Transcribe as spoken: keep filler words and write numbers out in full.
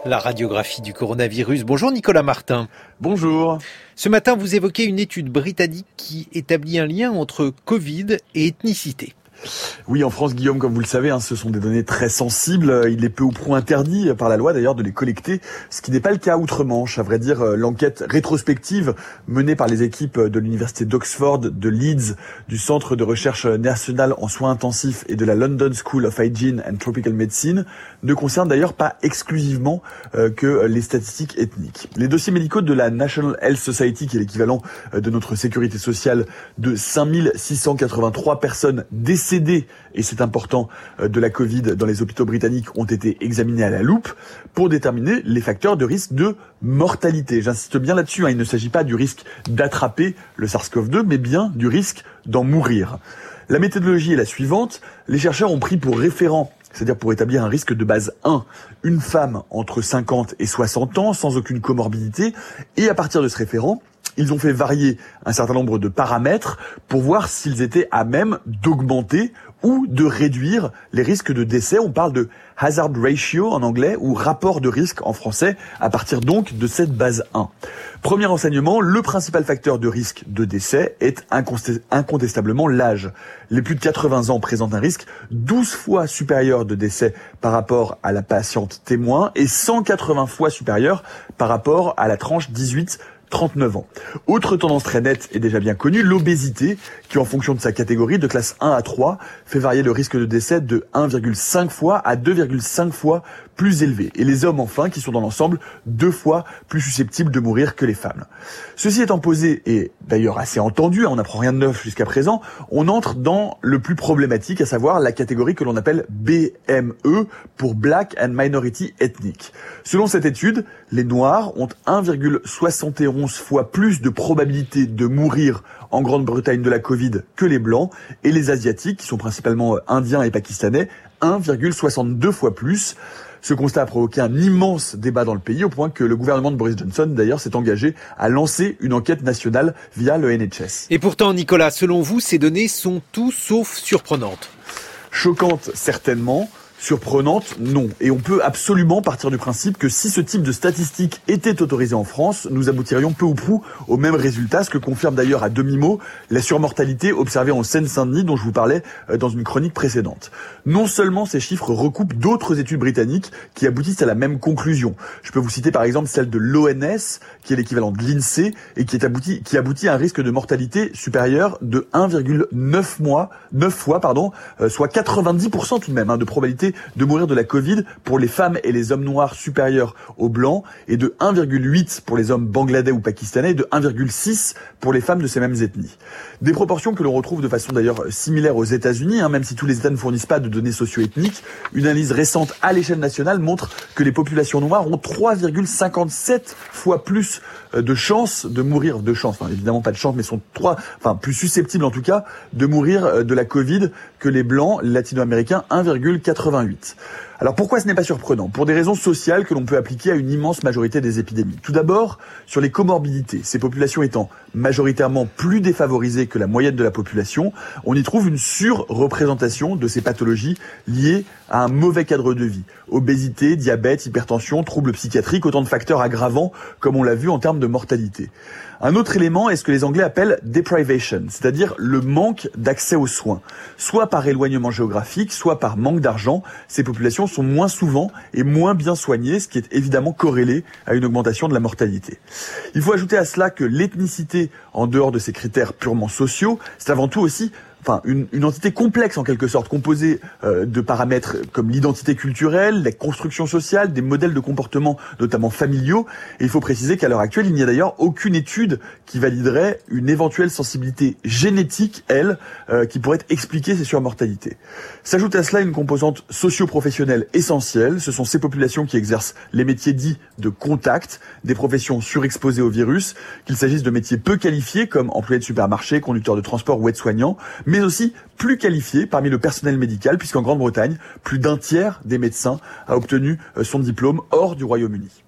La radiographie du coronavirus. Bonjour Nicolas Martin. Bonjour. Ce matin, vous évoquez une étude britannique qui établit un lien entre Covid et ethnicité. Oui, en France, Guillaume, comme vous le savez, hein, ce sont des données très sensibles. Il est peu ou prou interdit par la loi d'ailleurs de les collecter, ce qui n'est pas le cas outre-Manche. À vrai dire, l'enquête rétrospective menée par les équipes de l'université d'Oxford, de Leeds, du Centre de recherche national en soins intensifs et de la London School of Hygiene and Tropical Medicine ne concerne d'ailleurs pas exclusivement euh, que les statistiques ethniques. Les dossiers médicaux de la National Health Society, qui est l'équivalent de notre sécurité sociale, de cinq mille six cent quatre-vingt-trois personnes décédées et c'est important, de la Covid dans les hôpitaux britanniques ont été examinés à la loupe pour déterminer les facteurs de risque de mortalité. J'insiste bien là-dessus, hein, il ne s'agit pas du risque d'attraper le SARS-CoV deux, mais bien du risque d'en mourir. La méthodologie est la suivante. Les chercheurs ont pris pour référent, c'est-à-dire pour établir un risque de base un, une femme entre cinquante et soixante ans sans aucune comorbidité, et à partir de ce référent, ils ont fait varier un certain nombre de paramètres pour voir s'ils étaient à même d'augmenter ou de réduire les risques de décès. On parle de hazard ratio en anglais ou rapport de risque en français à partir donc de cette base un. Premier enseignement, le principal facteur de risque de décès est incontestablement l'âge. Les plus de quatre-vingts ans présentent un risque douze fois supérieur de décès par rapport à la patiente témoin et cent quatre-vingts fois supérieur par rapport à la tranche dix-huit trente-neuf ans. Autre tendance très nette et déjà bien connue, l'obésité, qui en fonction de sa catégorie de classe un à trois, fait varier le risque de décès de un virgule cinq fois à deux virgule cinq fois plus élevé. Et les hommes enfin, qui sont dans l'ensemble deux fois plus susceptibles de mourir que les femmes. Ceci étant posé, et d'ailleurs assez entendu, on n'apprend rien de neuf jusqu'à présent, on entre dans le plus problématique, à savoir la catégorie que l'on appelle B M E pour Black and Minority Ethnic. Selon cette étude, les Noirs ont un virgule soixante et onze fois plus de probabilité de mourir en Grande-Bretagne de la Covid que les Blancs, et les Asiatiques, qui sont principalement indiens et pakistanais, un virgule soixante-deux fois plus. Ce constat a provoqué un immense débat dans le pays, au point que le gouvernement de Boris Johnson, d'ailleurs, s'est engagé à lancer une enquête nationale via le N H S. Et pourtant, Nicolas, selon vous, ces données sont tout sauf surprenantes. Choquantes, certainement. Surprenante, non. Et on peut absolument partir du principe que si ce type de statistiques était autorisé en France, nous aboutirions peu ou prou au même résultat, ce que confirme d'ailleurs à demi-mot la surmortalité observée en Seine-Saint-Denis dont je vous parlais dans une chronique précédente. Non seulement ces chiffres recoupent d'autres études britanniques qui aboutissent à la même conclusion. Je peux vous citer par exemple celle de l'O M S, qui est l'équivalent de l'INSEE, et qui, est abouti, qui aboutit à un risque de mortalité supérieur de un virgule neuf fois, pardon, soit quatre-vingt-dix pour cent tout de même hein, de probabilité de mourir de la Covid pour les femmes et les hommes noirs supérieurs aux blancs, et de un virgule huit pour les hommes bangladais ou pakistanais, et de un virgule six pour les femmes de ces mêmes ethnies. Des proportions que l'on retrouve de façon d'ailleurs similaire aux États-Unis, hein, même si tous les États ne fournissent pas de données socio-ethniques. Une analyse récente à l'échelle nationale montre que les populations noires ont trois virgule cinquante-sept fois plus de chances de mourir, de chance, enfin évidemment pas de chance, mais sont trois, enfin plus susceptibles en tout cas de mourir de la Covid que les blancs latino-américains, un virgule quatre-vingt-huit. Alors pourquoi ce n'est pas surprenant? Pour des raisons sociales que l'on peut appliquer à une immense majorité des épidémies. Tout d'abord, sur les comorbidités. Ces populations étant majoritairement plus défavorisées que la moyenne de la population, on y trouve une surreprésentation de ces pathologies liées à un mauvais cadre de vie. Obésité, diabète, hypertension, troubles psychiatriques, autant de facteurs aggravants, comme on l'a vu en termes de mortalité. Un autre élément est ce que les Anglais appellent deprivation, c'est-à-dire le manque d'accès aux soins. Soit par éloignement géographique, soit par manque d'argent, ces populations sont moins souvent et moins bien soignées, ce qui est évidemment corrélé à une augmentation de la mortalité. Il faut ajouter à cela que l'ethnicité, en dehors de ces critères purement sociaux, c'est avant tout aussi Enfin, une, une entité complexe en quelque sorte, composée euh, de paramètres comme l'identité culturelle, la construction sociale, des modèles de comportement notamment familiaux. Et il faut préciser qu'à l'heure actuelle, il n'y a d'ailleurs aucune étude qui validerait une éventuelle sensibilité génétique, elle, euh, qui pourrait expliquer ces surmortalités. S'ajoute à cela une composante socio-professionnelle essentielle. Ce sont ces populations qui exercent les métiers dits de contact, des professions surexposées au virus, qu'il s'agisse de métiers peu qualifiés comme employés de supermarché, conducteurs de transport ou aides-soignants, mais aussi plus qualifiés parmi le personnel médical, puisqu'en Grande-Bretagne, plus d'un tiers des médecins a obtenu son diplôme hors du Royaume-Uni.